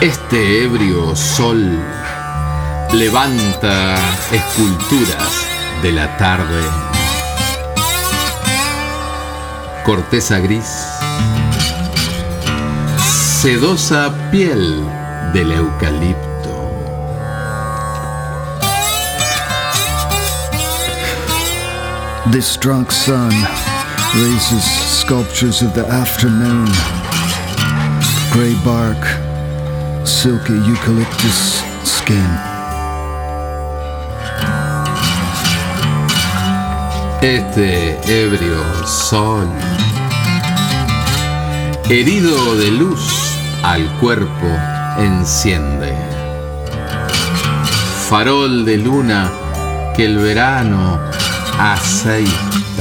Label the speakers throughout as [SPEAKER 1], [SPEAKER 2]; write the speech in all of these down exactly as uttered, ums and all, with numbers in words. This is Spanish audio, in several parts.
[SPEAKER 1] Este ebrio sol levanta esculturas de la tarde. Corteza gris, sedosa piel del eucalipto.
[SPEAKER 2] This drunk sun raises sculptures of the afternoon. Gray bark, silky eucalyptus skin.
[SPEAKER 1] Este ebrio sol, herido de luz al cuerpo, enciende. Farol de luna que el verano aceita.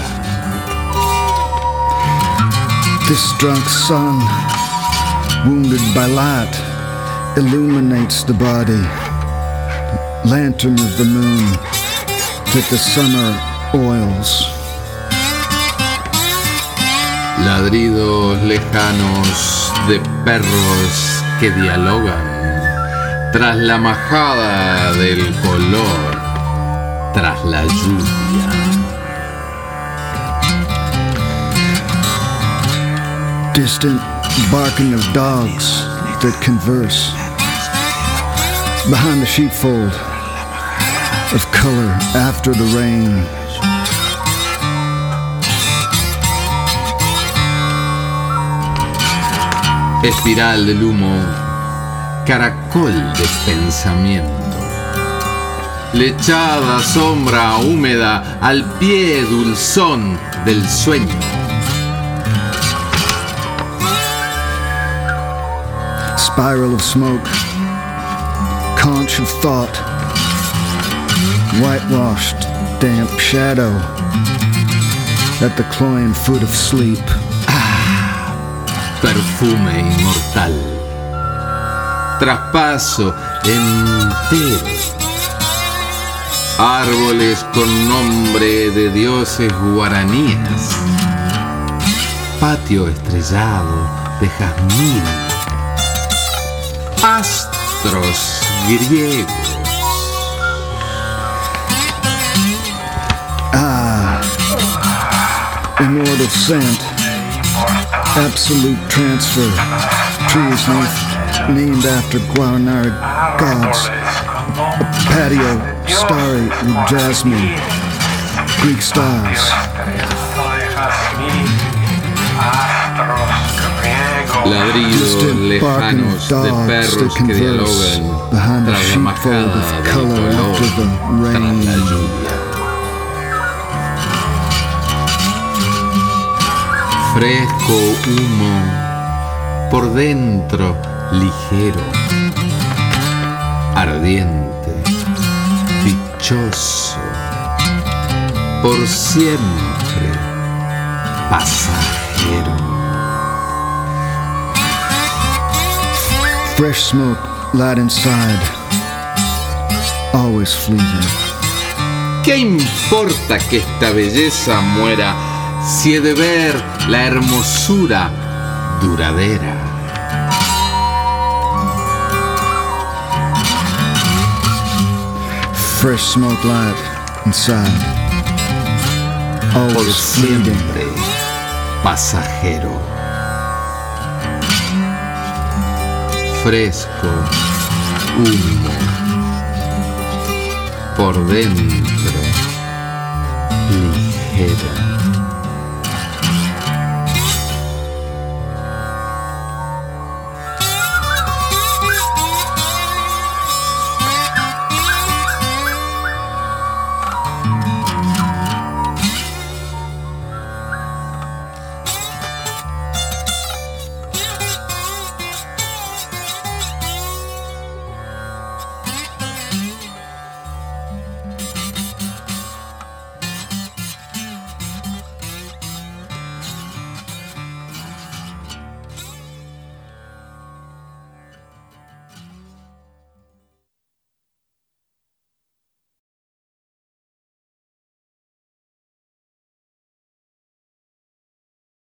[SPEAKER 2] This drunk sun, wounded by light, illuminates the body. Lantern of the moon that the summer oils.
[SPEAKER 1] Ladridos lejanos de perros que dialogan tras la majada del color, tras la lluvia.
[SPEAKER 2] Distant barking of dogs that converse behind the sheepfold of color after the rain.
[SPEAKER 1] Espiral del humo, caracol de pensamiento. Lechada sombra húmeda al pie dulzón del sueño.
[SPEAKER 2] Spiral of smoke, conch of thought, whitewashed damp shadow at the cloying foot of sleep.
[SPEAKER 1] Perfume inmortal, traspaso entero, árboles con nombre de dioses guaraníes, patio estrellado de jazmín, astros griegos.
[SPEAKER 2] Ah, immortal scent. Absolute transfer. Trees named after Guanara gods. A patio starry with jasmine. Greek styles.
[SPEAKER 1] Ladridos lejanos de perros que dialogan tras la majada del color, tras la lluvia. Fresco humo, por dentro ligero, ardiente, dichoso, por siempre pasajero.
[SPEAKER 2] Fresh smoke light inside, always fleeting.
[SPEAKER 1] ¿Qué importa que esta belleza muera si he de ver la hermosura duradera?
[SPEAKER 2] Fresh smoke light inside,
[SPEAKER 1] Por
[SPEAKER 2] always fleeting.
[SPEAKER 1] siempre pasajero. Fresco humo, por dentro ligero.